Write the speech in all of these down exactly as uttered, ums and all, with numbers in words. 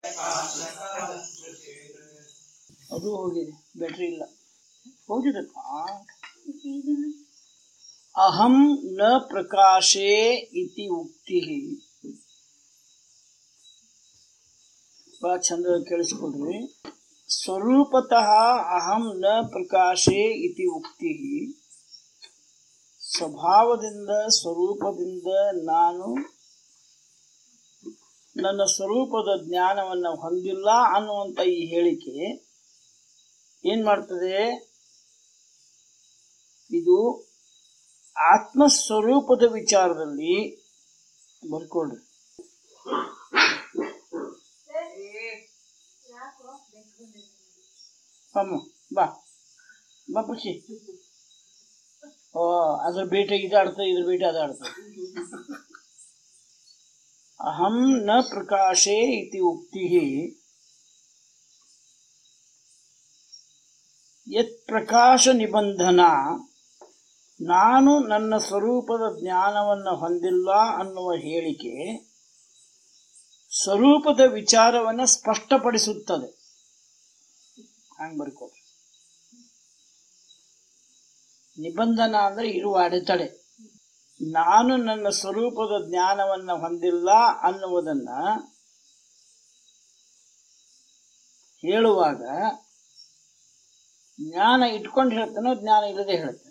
ಅದು ಹೋಗಿದೆ, ಬ್ಯಾಟ್ರಿ ಇಲ್ಲ, ಹೋಗಿದಪ್ಪ. ಅಹಂ ನ ಪ್ರಕಾಶೇ ಇತಿ ಉಕ್ತಿ. ಬಹಳ ಚಂದ ಕೇಳಿಸ್ಕೊಡ್ರಿ. ಸ್ವರೂಪತಃ ಅಹಂ ನ ಪ್ರಕಾಶೇ ಇತಿ ಉಕ್ತಿ. ಸ್ವಭಾವದಿಂದ ಸ್ವರೂಪದಿಂದ ನಾನು ನನ್ನ ಸ್ವರೂಪದ ಜ್ಞಾನವನ್ನು ಹೊಂದಿಲ್ಲ ಅನ್ನುವಂಥ ಈ ಹೇಳಿಕೆ ಏನ್ ಮಾಡ್ತದೆ? ಇದು ಆತ್ಮಸ್ವರೂಪದ ವಿಚಾರದಲ್ಲಿ ಬರ್ಕೊಳ್ರಿ. ಅಮ್ಮ ಬಾ ಬಾ ಖುಷಿ. ಓ ಅದ್ರ ಬೇಟೆ ಇದಾಡ್ತದೆ, ಇದ್ರ ಬೇಟೆ ಅದಾಡ್ತದೆ. ಅಹಂ ನ ಪ್ರಕಾಶೇ ಇತಿ ಉಕ್ತಿ ಯತ್ ಪ್ರಕಾಶ ನಿಬಂಧನ. ನಾನು ನನ್ನ ಸ್ವರೂಪದ ಜ್ಞಾನವನ್ನು ಹೊಂದಿಲ್ಲ ಅನ್ನುವ ಹೇಳಿಕೆ ಸ್ವರೂಪದ ವಿಚಾರವನ್ನು ಸ್ಪಷ್ಟಪಡಿಸುತ್ತದೆ. ಹಂಗೆ ಬರ್ಕೊಡ್ರಿ. ನಿಬಂಧನ ಅಂದ್ರೆ ಇರುವ ಅಡೆತಡೆ. ನಾನು ನನ್ನ ಸ್ವರೂಪದ ಜ್ಞಾನವನ್ನು ಹೊಂದಿಲ್ಲ ಅನ್ನುವುದನ್ನ ಹೇಳುವಾಗ ಜ್ಞಾನ ಇಟ್ಕೊಂಡು ಹೇಳ್ತಾನೋ ಜ್ಞಾನ ಇಲ್ಲದೆ ಹೇಳ್ತಾನೆ?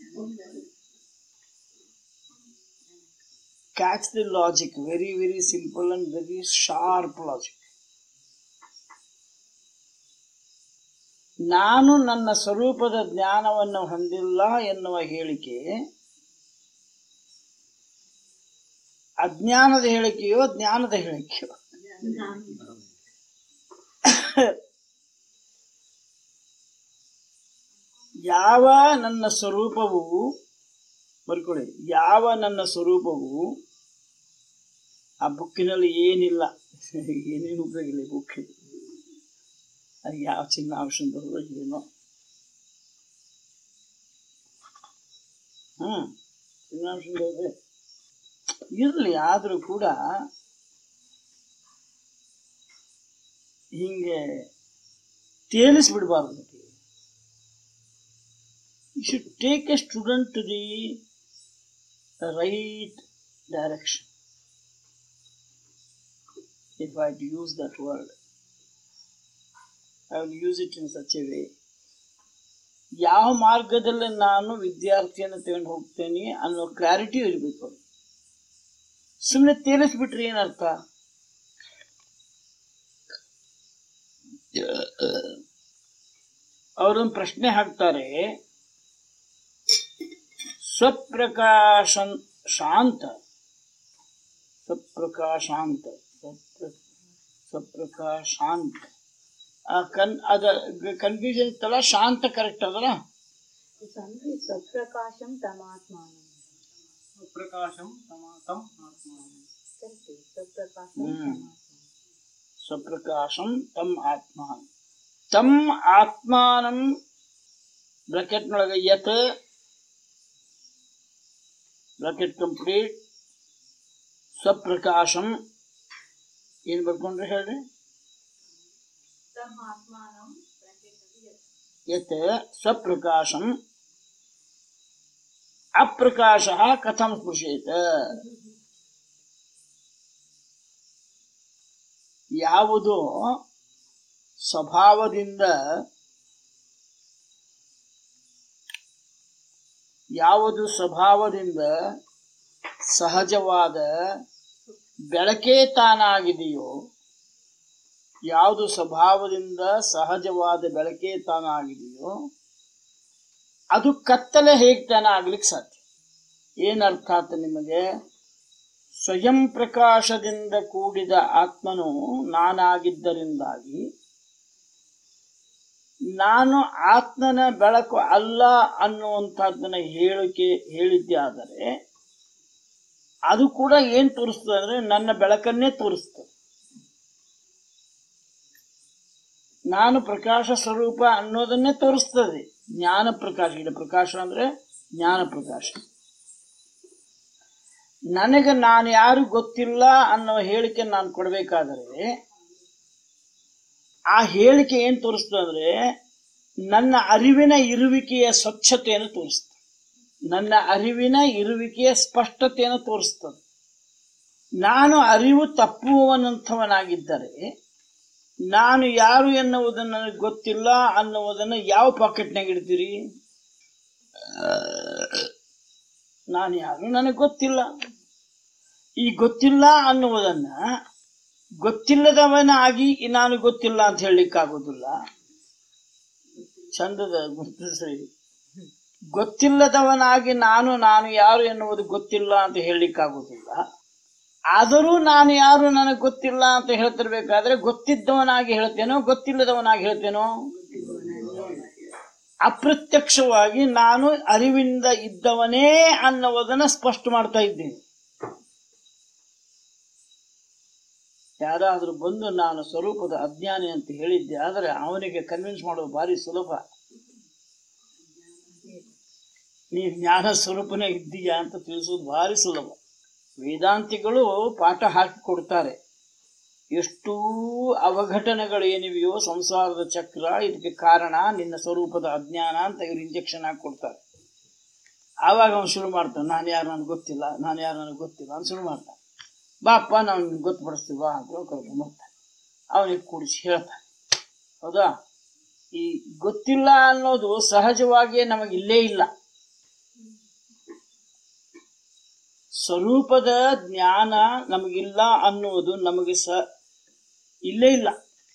Catch the logic. Very, very simple and very sharp logic. ನಾನು ನನ್ನ ಸ್ವರೂಪದ ಜ್ಞಾನವನ್ನು ಹೊಂದಿಲ್ಲ ಎನ್ನುವ ಹೇಳಿಕೆ ಅಜ್ಞಾನದ ಹೇಳಿಕೆಯೋ ಜ್ಞಾನದ ಹೇಳಿಕೆಯೋ? ಯಾವ ನನ್ನ ಸ್ವರೂಪವು ಬರ್ಕೊಳ್ಳಿ, ಯಾವ ನನ್ನ ಸ್ವರೂಪವು ಆ ಬುಕ್ಕಿನಲ್ಲಿ ಏನಿಲ್ಲ, ಏನೇನು ಉಪಯೋಗ ಇಲ್ಲ ಬುಕ್, ಅದು ಯಾವ ಚಿನ್ನಾಂಶ ಬರೋ ಏನೋ. ಹ್ಮ್ ಚಿನ್ನಾಂಶ ಬರೋದೆ ಇರಲಿ, ಆದರೂ ಕೂಡ ಹಿಂಗೆ ತೇಲಿಸ್ಬಿಡ್ಬಾರ್ದು. You should take a student to the right direction, if I use that word. I will use it in such a way. ಯಾವ ಮಾರ್ಗದಲ್ಲಿ ನಾನು ವಿದ್ಯಾರ್ಥಿಯನ್ನು ತಗೊಂಡು ಹೋಗ್ತೇನೆ ಅನ್ನೋ ಕ್ಲಾರಿಟಿ ಇರಬೇಕು. ಸುಮ್ಮನೆ ತೇಲಿಸ್ಬಿಟ್ರೆ ಏನರ್ಥ? ಅವರೊಂದು ಪ್ರಶ್ನೆ ಹಾಕ್ತಾರೆ, ಸ್ವಪ್ರಕಾಶನ್ ಶಾಂತ ಸ್ವಪ್ರಕಾಶಾಂತ ಸ್ವಪ್ರಕಾಶಾಂತ ಕನ್ ಅದ ಕನ್ಫ್ಯೂಷನ್ ಇತ್ತಲ್ಲ. ಶಾಂತ ಕರೆಕ್ಟ್ ಅದಲ್ಲ? ಸ್ವಪ್ರಕಾಶಂ ತಮಾತ್ಮಾನಂ. ಸ್ವಪ್ರಕಾಶಂ ತಮಾತಂ ಆತ್ಮಾನಂ. ಸ್ವಪ್ರಕಾಶಂ ತಮ್ ಆತ್ಮಾನಂ. ತಮ್ ಆತ್ಮಾನಂ ಬ್ರಾಕೆಟ್ನೊಳಗೆ ಯತ್ ಬ್ರಾಕೆಟ್ ಕಂಪ್ಲೀಟ್ ಸ್ವಪ್ರಕಾಶಂ ಏನ್ ಬರ್ಕೊಂಡ್ರೆ ಹೇಳ್ರಿ? ಯತ್ ಸ್ವಪ್ರಕಾಶಂ ಅಪ್ರಕಾಶ ಕಥಂ ಸ್ಪೃಶೇತ. ಯಾವುದೋ ಸ್ವಭಾವದಿಂದ ಯಾವುದು ಸ್ವಭಾವದಿಂದ ಸಹಜವಾದ ಬೆಳಕೇ ತಾನಾಗಿದೆಯೋ, ಯಾವುದು ಸ್ವಭಾವದಿಂದ ಸಹಜವಾದ ಬೆಳಕೇ ತಾನಾಗಿದೆಯೋ ಅದು ಕತ್ತಲೆ ಹೇಗೆ ತಾನ ಆಗ್ಲಿಕ್ಕೆ ಸಾಧ್ಯ? ಏನರ್ಥ ಆತ ನಿಮಗೆ? ಸ್ವಯಂ ಪ್ರಕಾಶದಿಂದ ಕೂಡಿದ ಆತ್ಮನು ನಾನಾಗಿದ್ದರಿಂದಾಗಿ ನಾನು ಆತ್ಮನ ಬೆಳಕು ಅಲ್ಲ ಅನ್ನುವಂಥದ್ದನ್ನ ಹೇಳಿಕೆ ಹೇಳಿದ್ದೆ. ಆದರೆ ಅದು ಕೂಡ ಏನ್ ತೋರಿಸ್ತದೆ ಅಂದ್ರೆ ನನ್ನ ಬೆಳಕನ್ನೇ ತೋರಿಸ್ತದೆ. ನಾನು ಪ್ರಕಾಶ ಸ್ವರೂಪ ಅನ್ನೋದನ್ನೇ ತೋರಿಸ್ತದೆ. ಜ್ಞಾನ ಪ್ರಕಾಶ, ಇದು ಪ್ರಕಾಶ ಅಂದ್ರೆ ಜ್ಞಾನ ಪ್ರಕಾಶ. ನನಗೆ ನಾನು ಯಾರು ಗೊತ್ತಿಲ್ಲ ಅನ್ನೋ ಹೇಳಿಕೆ ನಾನು ಕೊಡಬೇಕಾದರೆ ಆ ಹೇಳಿಕೆ ಏನು ತೋರಿಸ್ತು ಅಂದರೆ ನನ್ನ ಅರಿವಿನ ಇರುವಿಕೆಯ ಸ್ವಚ್ಛತೆಯನ್ನು ತೋರಿಸ್ತದೆ, ನನ್ನ ಅರಿವಿನ ಇರುವಿಕೆಯ ಸ್ಪಷ್ಟತೆಯನ್ನು ತೋರಿಸ್ತದೆ. ನಾನು ಅರಿವು ತಪ್ಪುವವನಂಥವನಾಗಿದ್ದರೆ ನಾನು ಯಾರು ಎನ್ನುವುದನ್ನು ನನಗೆ ಗೊತ್ತಿಲ್ಲ ಅನ್ನುವುದನ್ನು ಯಾವ ಪಾಕೆಟ್ನಾಗ ಇಡ್ತೀರಿ? ನಾನು ಯಾರು ನನಗೆ ಗೊತ್ತಿಲ್ಲ. ಈ ಗೊತ್ತಿಲ್ಲ ಅನ್ನುವುದನ್ನ ಗೊತ್ತಿಲ್ಲದವನಾಗಿ ನಾನು ಗೊತ್ತಿಲ್ಲ ಅಂತ ಹೇಳಲಿಕ್ಕಾಗೋದಿಲ್ಲ. ಚಂದದ ಗುರುತಿಸ್ರಿ. ಗೊತ್ತಿಲ್ಲದವನಾಗಿ ನಾನು ನಾನು ಯಾರು ಎನ್ನುವುದು ಗೊತ್ತಿಲ್ಲ ಅಂತ ಹೇಳಲಿಕ್ಕಾಗೋದಿಲ್ಲ. ಆದರೂ ನಾನು ಯಾರು ನನಗೆ ಗೊತ್ತಿಲ್ಲ ಅಂತ ಹೇಳ್ತಿರ್ಬೇಕಾದ್ರೆ ಗೊತ್ತಿದ್ದವನಾಗಿ ಹೇಳ್ತೇನೋ ಗೊತ್ತಿಲ್ಲದವನಾಗಿ ಹೇಳ್ತೇನೋ? ಅಪ್ರತ್ಯಕ್ಷವಾಗಿ ನಾನು ಅರಿವಿಂದ ಇದ್ದವನೇ ಅನ್ನುವುದನ್ನು ಸ್ಪಷ್ಟ ಮಾಡ್ತಾ ಇದ್ದೇನೆ. ಯಾರಾದರೂ ಬಂದು ನಾನು ಸ್ವರೂಪದ ಅಜ್ಞಾನಿ ಅಂತ ಹೇಳಿದ್ದೆ ಆದರೆ ಅವನಿಗೆ ಕನ್ವಿನ್ಸ್ ಮಾಡೋದು ಭಾರಿ ಸುಲಭ. ನೀ ಜ್ಞಾನ ಸ್ವರೂಪನೇ ಇದ್ದೀಯಾ ಅಂತ ತಿಳಿಸೋದು ಭಾರಿ ಸುಲಭ. ವೇದಾಂತಿಗಳು ಪಾಠ ಹಾಕಿ ಕೊಡ್ತಾರೆ. ಎಷ್ಟೂ ಅವಘಟನೆಗಳು ಏನಿವೆಯೋ ಸಂಸಾರದ ಚಕ್ರ, ಇದಕ್ಕೆ ಕಾರಣ ನಿನ್ನ ಸ್ವರೂಪದ ಅಜ್ಞಾನ ಅಂತ ಇವ್ರು ಇಂಜೆಕ್ಷನ್ ಹಾಕಿ ಕೊಡ್ತಾರೆ. ಆವಾಗ ಅವನು ಶುರು ಮಾಡ್ತಾನೆ, ನಾನು ಯಾರು ನನಗೆ ಗೊತ್ತಿಲ್ಲ, ನಾನು ಯಾರು ನನಗೆ ಗೊತ್ತಿಲ್ಲ ಅಂತ ಶುರು ಮಾಡ್ತಾನೆ. ಬಾಪ್ಪ ನಾವು ನಿಮ್ಗೆ ಗೊತ್ತುಪಡಿಸ್ತೀವಿ ಬಾ ಅಂತ ಕರ್ಕೊಂಡ್ಬರ್ತಾನೆ. ಅವನಿಗೆ ಕೂಡಿಸಿ ಹೇಳ್ತಾನೆ. ಹೌದಾ? ಈ ಗೊತ್ತಿಲ್ಲ ಅನ್ನೋದು ಸಹಜವಾಗಿಯೇ ನಮಗಿಲ್ಲೇ ಇಲ್ಲ. ಸ್ವರೂಪದ ಜ್ಞಾನ ನಮಗಿಲ್ಲ ಅನ್ನುವುದು ನಮಗೆ ಸ ಇಲ್ಲೇ ಇಲ್ಲ.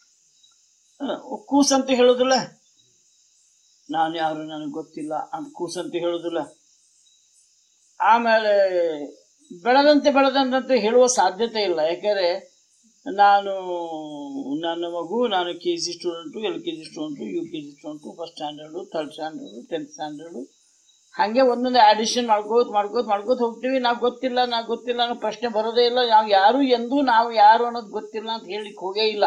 ಕೂಸಂತ ಹೇಳೋದಿಲ್ಲ, ನಾನು ಯಾರು ನನಗೆ ಗೊತ್ತಿಲ್ಲ ಅಂತ ಕೂಸಂತ ಹೇಳೋದಿಲ್ಲ. ಆಮೇಲೆ ಬೆಳೆದಂತೆ ಬೆಳೆದಂತೆ ಹೇಳುವ ಸಾಧ್ಯತೆ ಇಲ್ಲ. ಯಾಕೆಂದರೆ ನಾನು ನನ್ನ ಮಗು ನಾನು K G student, L K G student, U K G student, first standard, third standard, tenth standard, ಹಾಗೆ ಒಂದೊಂದು ಆಡಿಷನ್ ಮಾಡ್ಕೋತ ಮಾಡ್ಕೋತ ಮಾಡ್ಕೋತ ಹೋಗ್ತೀವಿ. ನಾವು ಗೊತ್ತಿಲ್ಲ ನಾವು ಗೊತ್ತಿಲ್ಲ ಅನ್ನೋ ಪ್ರಶ್ನೆ ಬರೋದೇ ಇಲ್ಲ. ನಾವು ಯಾರು ಎಂದೂ ನಾವು ಯಾರು ಅನ್ನೋದು ಗೊತ್ತಿಲ್ಲ ಅಂತ ಹೇಳಿಕ್ಕೆ ಹೋಗೇ ಇಲ್ಲ.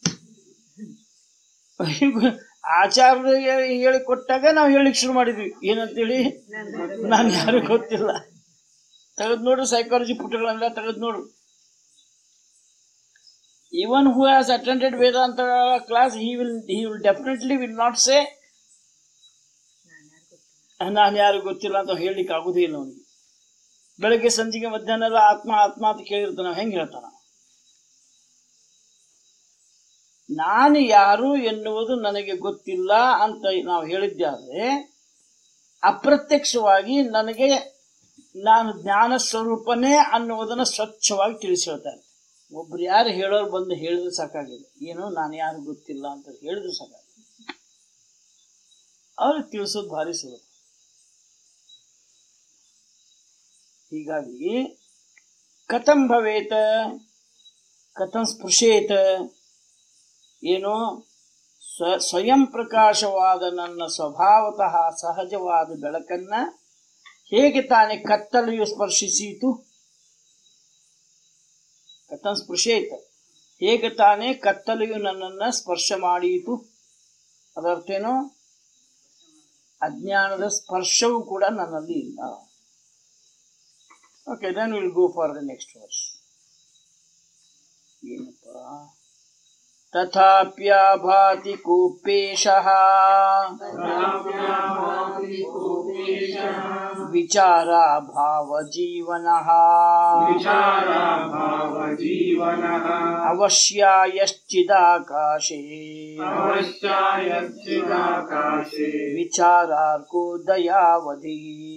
ಆಚಾರ್ಯ ಹೇಳಿ ಕೊಟ್ಟಾಗ ನಾವು ಹೇಳಿಕ್ ಶುರು ಮಾಡಿದ್ವಿ. ಏನಂತೇಳಿ? ನಾನು ಯಾರು ಗೊತ್ತಿಲ್ಲ. ತೆಗೆದು ನೋಡು ಸೈಕಾಲಜಿ ಪುಟಗಳೆಲ್ಲ ತೆಗೆದು ನೋಡು. Even who has attended Vedanta class he will he will definitely will not say ನಾನು ಯಾರು ಗೊತ್ತಿಲ್ಲ ಅಂತ ಹೇಳಲಿಕ್ಕೆ ಆಗುದೇ ಇಲ್ಲ ಅವನಿಗೆ. ಬೆಳಗ್ಗೆ ಸಂಜೆಗೆ ಮಧ್ಯಾಹ್ನ ಎಲ್ಲ ಆತ್ಮ ಆತ್ಮ ಅಂತ ಕೇಳಿರ್ತಾನೆ. ನಾವು ಹೆಂಗೆ ಹೇಳ್ತಾನ? ನಾನು ಯಾರು ಎನ್ನುವುದು ನನಗೆ ಗೊತ್ತಿಲ್ಲ ಅಂತ ನಾವು ಹೇಳಿದ್ದಾದ್ರೆ ಅಪ್ರತ್ಯಕ್ಷವಾಗಿ ನನಗೆ ನಾನು ಜ್ಞಾನ ಸ್ವರೂಪನೇ ಅನ್ನುವುದನ್ನು ಸ್ವಚ್ಛವಾಗಿ ತಿಳಿಸಿ ಹೇಳ್ತಾರೆ. ಒಬ್ರು ಯಾರು ಹೇಳೋರು ಬಂದು ಹೇಳಿದ್ರೆ ಸಾಕಾಗಿದೆ. ಏನು ನಾನು ಯಾರು ಗೊತ್ತಿಲ್ಲ ಅಂತ ಹೇಳಿದ್ರು ಸಾಕಾಗಿದೆ. ಅವ್ರಿಗೆ ತಿಳಿಸೋದು ಭಾರಿ ಸುಲಭ. ಹೀಗಾಗಿ ಕಥಂ ಭವೇತ ಕಥಂ ಸ್ಪೃಶೇತ, ಏನು ಸ್ವ ಸ್ವಯಂ ಪ್ರಕಾಶವಾದ ನನ್ನ ಸ್ವಭಾವತಃ ಸಹಜವಾದ ಬೆಳಕನ್ನ ಹೇಗೆ ತಾನೇ ಕತ್ತಲೆಯು ಸ್ಪರ್ಶಿಸೀತು? ಕಥಂ ಸ್ಪೃಶೇತ, ಹೇಗೆ ತಾನೇ ಕತ್ತಲೆಯು ನನ್ನನ್ನು ಸ್ಪರ್ಶ ಮಾಡೀತು. ಅದರ್ಥೇನು? ಅಜ್ಞಾನದ ಸ್ಪರ್ಶವೂ ಕೂಡ ನನ್ನಲ್ಲಿ ಇಲ್ಲ. Okay, then will go for the next verse. ಏನಪ್ಪ? ತಥಾಪ್ಯಭಾತಿ ಕೂಪೇಶಃ ವಿಚಾರಾಭಾವ ಜೀವನಃ ಅವಶ್ಯಾಯಶ್ಚಿದಾಕಾಶೇ ವಿಚಾರಾರ್ಕೋ ದಯಾವಧಿ.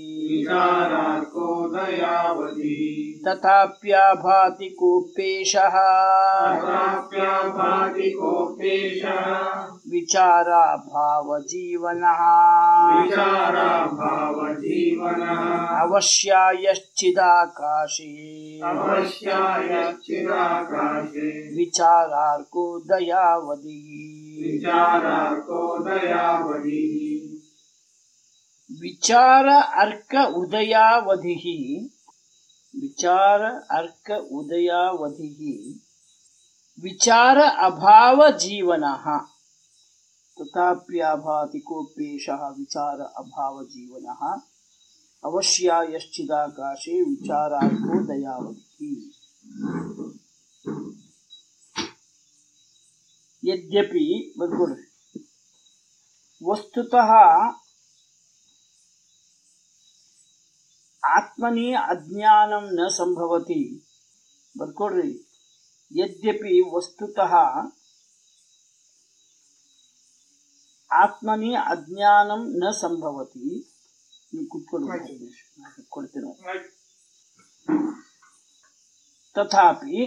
ತಥಾಪ್ಯಭಾತಿ ಕೂಪೇಶಃ ವಿಚಾರಾಭಾವ ಜೀವನಃ ಅವಶ್ಯಾಯಶ್ಚಿದಾಕಾಶೇ ವಿಚಾರಾರ್ಕೋ ದಯಾವಧಿ. ವಿಚಾರ ಅರ್ಕ ಉದಯಾವಧಿ. ವಿಚಾರ ಅರ್ಕ ಉದಯಾವಧಿ ವಿಚಾರ ಅಭಾವ ಜೀವನಃ. ತಥಾಪ್ಯಭಾತಿ ಕೋಪೇಶಃ ವಿಚಾರ ಅಭಾವ ಜೀವನಃ ಅವಶ್ಯಾಯಶ್ಚಿದಾಕಾಶೇ ವಿಚಾರಾರ್ಕೋ ದಯಾವಧಿ. ಯದ್ಯಪಿ ಬರ್ಕೊಡ್ರಿ ವಸ್ತುತಃ ಆತ್ಮನಿ ಅಜ್ಞಾನಂ ನ ಸಂಭವತಿ. ಬರ್ಕೊಡ್ರಿ ಯದ್ಯಪಿ ವಸ್ತುತಃ ಆತ್ಮನಿ ಅಜ್ಞಾನಂ ನ ಸಂಭವತಿ. ನೀವು ಕುತ್ಕೊಳ್ಳಿ ಕೊಡ್ತೀನಿ. ತಥಾಪಿ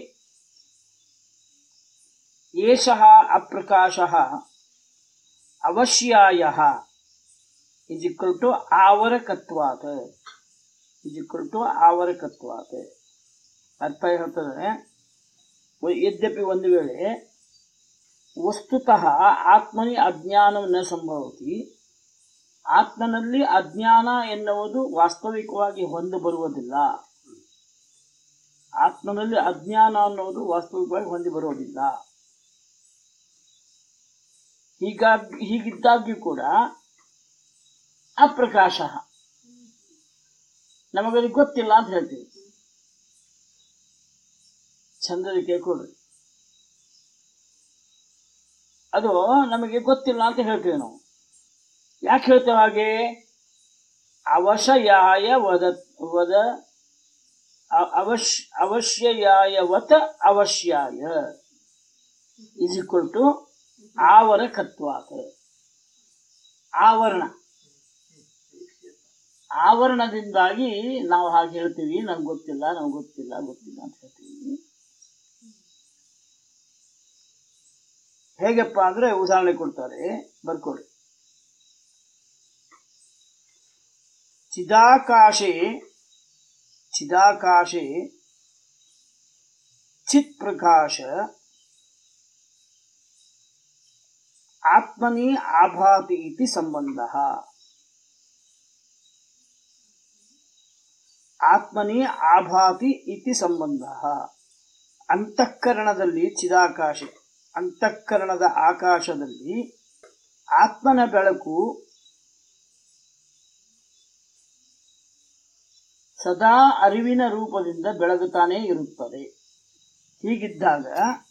ಏಷಃ ಅಪ್ರಕಾಶಃ ಅವಶ್ಯಾಯಃ ಇಸ್ ಈಕ್ವಲ್ ಟು ಆವರಕತ್ವಾತ್ ಇಸ್ ಈಕ್ವಲ್ ಟು ಆವರಕತ್ವಾತ್. ಅರ್ಥ ಹೇಳ್ತದೆ. ಯದ್ಯಪಿ ಒಂದು ವೇಳೆ ವಸ್ತುತಃ ಆತ್ಮನಿ ಅಜ್ಞಾನ ನ ಸಂಭವತಿ, ಆತ್ಮನಲ್ಲಿ ಅಜ್ಞಾನ ಎನ್ನುವುದು ವಾಸ್ತವಿಕವಾಗಿ ಹೊಂದಿ ಬರುವುದಿಲ್ಲ. ಆತ್ಮನಲ್ಲಿ ಅಜ್ಞಾನ ಅನ್ನೋದು ವಾಸ್ತವಿಕವಾಗಿ ಹೊಂದಿ ಬರುವುದಿಲ್ಲ. ಹೀಗಾಗಿ ಹೀಗಿದ್ದಾಗ್ಯೂ ಕೂಡ ಅಪ್ರಕಾಶ ನಮಗದು ಗೊತ್ತಿಲ್ಲ ಅಂತ ಹೇಳ್ತೀವಿ. ಚಂದದ ಕೇಳ್ಕೊಡ್ರಿ, ಅದು ನಮಗೆ ಗೊತ್ತಿಲ್ಲ ಅಂತ ಹೇಳ್ತೀವಿ ನಾವು. ಯಾಕೆ ಹೇಳ್ತೇವೆ ಹಾಗೆ? ಅವಶಯಾಯ ವದ ವದ ಅವಶ್ ಅವಶ್ಯಯಾಯವತ ಅವಶ್ಯಾಯ ಇಸ್ ಈಕ್ವಲ್ ಟು ಆವರಕತ್ವಾತ್. ಆವರಣ ಆವರಣದಿಂದಾಗಿ ನಾವು ಹಾಗೆ ಹೇಳ್ತೀವಿ. ನಮ್ಗೆ ಗೊತ್ತಿಲ್ಲ ನಮ್ಗೆ ಗೊತ್ತಿಲ್ಲ ಗೊತ್ತಿಲ್ಲ ಅಂತ ಹೇಳ್ತೀವಿ. ಹೇಗಪ್ಪ ಅಂದ್ರೆ ಉದಾಹರಣೆ ಕೊಡ್ತಾರೆ, ಬರ್ಕೊಡಿ. ಚಿದಾಕಾಶೆ ಚಿದಾಕಾಶೆ ಚಿತ್ ಪ್ರಕಾಶ ಆತ್ಮನಿ ಆಭಾತಿ ಇತಿ ಸಂಬಂಧ. ಆತ್ಮನಿ ಆಭಾತಿ ಇತಿ ಸಂಬಂಧ. ಅಂತಃಕರಣದಲ್ಲಿ ಚಿದಾಕಾಶ, ಅಂತಃಕರಣದ ಆಕಾಶದಲ್ಲಿ ಆತ್ಮನ ಬೆಳಕು ಸದಾ ಅರಿವಿನ ರೂಪದಿಂದ ಬೆಳಗುತ್ತಾನೇ ಇರುತ್ತದೆ. ಹೀಗಿದ್ದಾಗ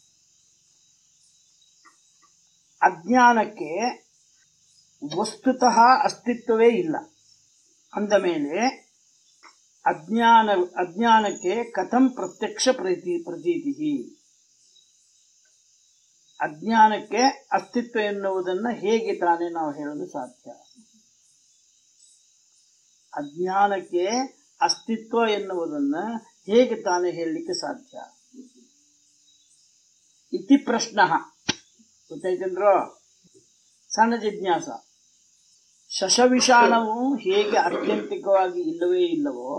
ಅಜ್ಞಾನಕ್ಕೆ ವಸ್ತುತಃ ಅಸ್ತಿತ್ವವೇ ಇಲ್ಲ. ಅಂದ ಮೇಲೆ ಅಜ್ಞಾನ ಅಜ್ಞಾನಕ್ಕೆ ಕಥಂ ಪ್ರತ್ಯಕ್ಷ ಪ್ರತಿ ಪ್ರತೀತಿ. ಅಜ್ಞಾನಕ್ಕೆ ಅಸ್ತಿತ್ವ ಎನ್ನುವುದನ್ನು ಹೇಗೆ ತಾನೇ ನಾವು ಹೇಳಲು ಸಾಧ್ಯ? ಅಜ್ಞಾನಕ್ಕೆ ಅಸ್ತಿತ್ವ ಎನ್ನುವುದನ್ನು ಹೇಗೆ ತಾನೇ ಹೇಳಲಿಕ್ಕೆ ಸಾಧ್ಯ? ಇತಿ ಪ್ರಶ್ನ. ಗೊತ್ತಾಯ್ತೇನ್ರೋ? ಸಣ್ಣ ಜಿಜ್ಞಾಸ. ಶಶವಿಷಾಣವು ಹೇಗೆ ಆತ್ಯಂತಿಕವಾಗಿ ಇಲ್ಲವೇ ಇಲ್ಲವೋ,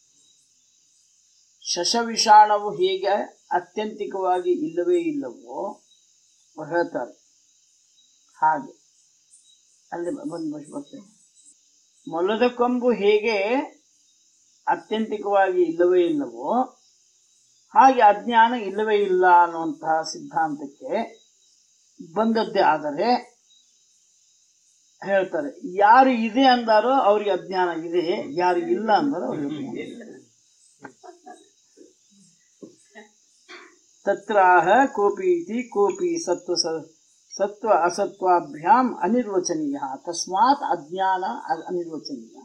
ಶಶವಿಷಾಣವು ಹೇಗೆ ಆತ್ಯಂತಿಕವಾಗಿ ಇಲ್ಲವೇ ಇಲ್ಲವೋ ಹೇಳ್ತಾರೆ. ಹಾಗೆ ಅಲ್ಲಿ ಬಂದು ಬರ್ತೇನೆ. ಮೊಲದ ಕೊಂಬು ಹೇಗೆ ಆತ್ಯಂತಿಕವಾಗಿ ಇಲ್ಲವೇ ಇಲ್ಲವೋ ಹಾಗೆ ಅಜ್ಞಾನ ಇಲ್ಲವೇ ಇಲ್ಲ ಅನ್ನುವಂತಹ ಸಿದ್ಧಾಂತಕ್ಕೆ ಬಂದದ್ದೇ. ಆದರೆ ಹೇಳ್ತಾರೆ, ಯಾರು ಇದೆ ಅಂದಾರೋ ಅವ್ರಿಗೆ ಅಜ್ಞಾನ ಇದೆ, ಯಾರು ಇಲ್ಲ ಅಂದಾರೋ ಅವ್ರಿಗೆ ಅಜ್ಞಾನ ಇದೆ. ತತ್ರಾಹ ಕೋಪಿ ಇತಿ ಕೋಪಿ ಸತ್ವ ಸತ್ವ ಅಸತ್ವಾಭ್ಯಾಂ ಅನಿರ್ವಚನೀಯ ತಸ್ಮಾತ್ ಅಜ್ಞಾನ ಅನಿರ್ವಚನೀಯ.